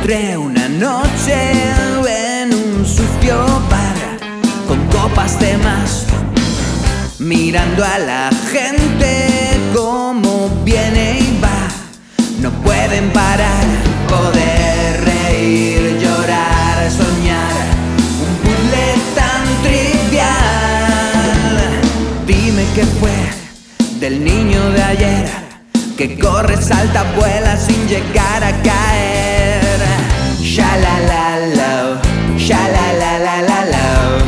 encontré una noche en un sucio bar con copas de más, mirando a la gente como viene y va. No pueden parar, poder reír, llorar, soñar, un puzzle tan trivial. Dime qué fue del niño de ayer, que corre, salta, vuela sin llegar a caer. Sha-la-la-la, sha-la-la-la-la-la,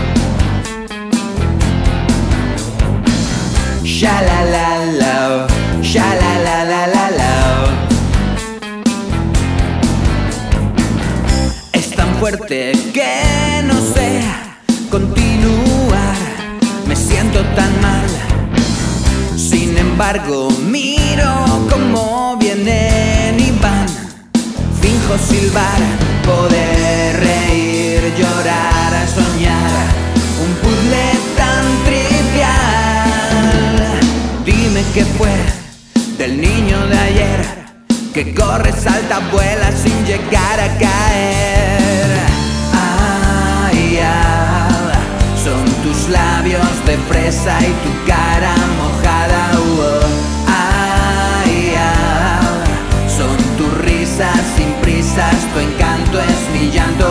sha-la-la-la, sha-la-la-la-la-la. Es tan fuerte que no sé continuar, me siento tan mal. Sin embargo, miro cómo vienen y van. Finjo silbar, poder reír, llorar, soñar, un puzzle tan trivial. Dime qué fue del niño de ayer, que corre, salta, vuela sin llegar a caer. Ay, ah, son tus labios de fresa y tu cara mojada. Ay, ah, son tus risas sin prisas, tu encanto es mi llanto.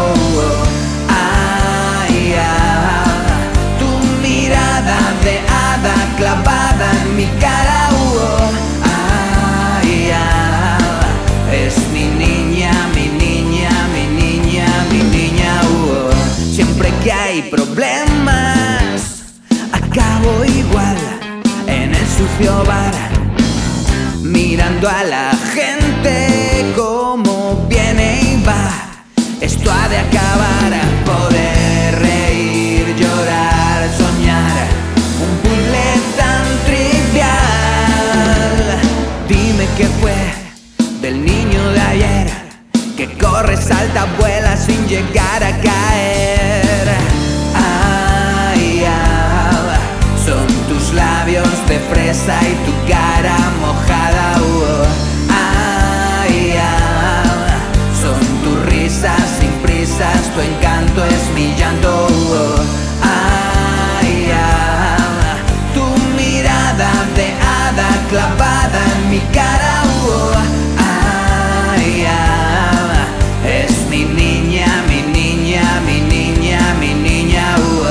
Ay, ah, tu mirada de hada clavada en mi cara. Ay, ah, es mi niña, mi niña, mi niña, mi niña. Siempre que hay problemas, acabo igual en el sucio bar, mirando a la gente como viene y va. Esto ha de acabar, poder reír, llorar, soñar, un puzzle tan trivial. Dime qué fue del niño de ayer, que corre, salta, vuela sin llegar a caer. Ay, ah, son tus labios de fresa y tu cara mojada. Ay, ah, son tus risas sin prisas, tu encanto es mi llanto. Ay, ah, tu mirada de hada clavada en mi cara. Ay, ah, es mi niña, mi niña, mi niña, mi niña.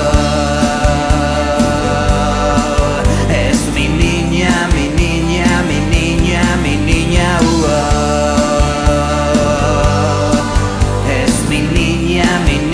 Es mi niña, mi niña, mi niña, mi niña. Es mi niña, mi niña.